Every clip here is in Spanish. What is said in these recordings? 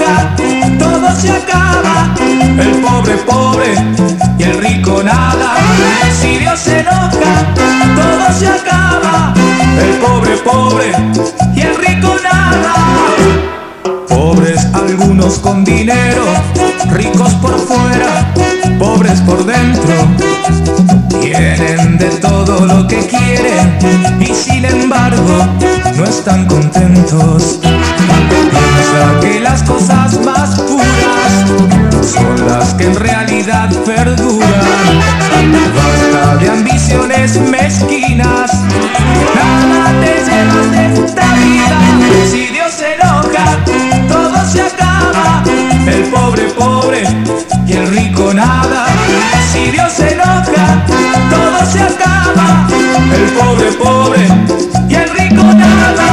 enoja, todo se acaba. El pobre pobre y el rico nada. Si Dios se enoja, todo se acaba. El pobre pobre y el rico nada. Pobres algunos con dinero, ricos por fuera, pobres por dentro. Tienen de todo lo que quieren y sin embargo no están contentos. Piensa que las cosas más puras son las que en realidad perduran. Basta de ambiciones mezquinas, nada te llevas de esta vida. Si Dios se enoja, todo se acaba. El pobre pobre y el rico nada. Si Dios se enoja, todo se acaba. El pobre pobre y el rico nada.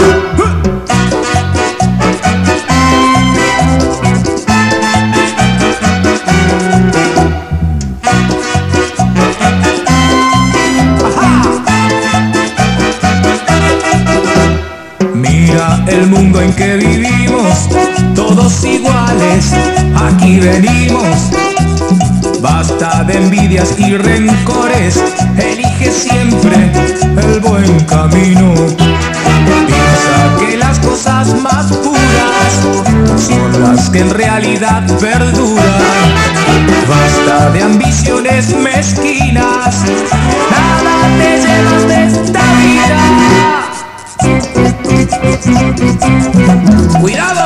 Mira el mundo en que vivimos, todos iguales, aquí venimos. Basta de envidias y rencores, elige siempre el buen camino. Piensa que las cosas más puras son las que en realidad perduran. Basta de ambiciones mezquinas, nada te llevas de esta vida. ¡Cuidado!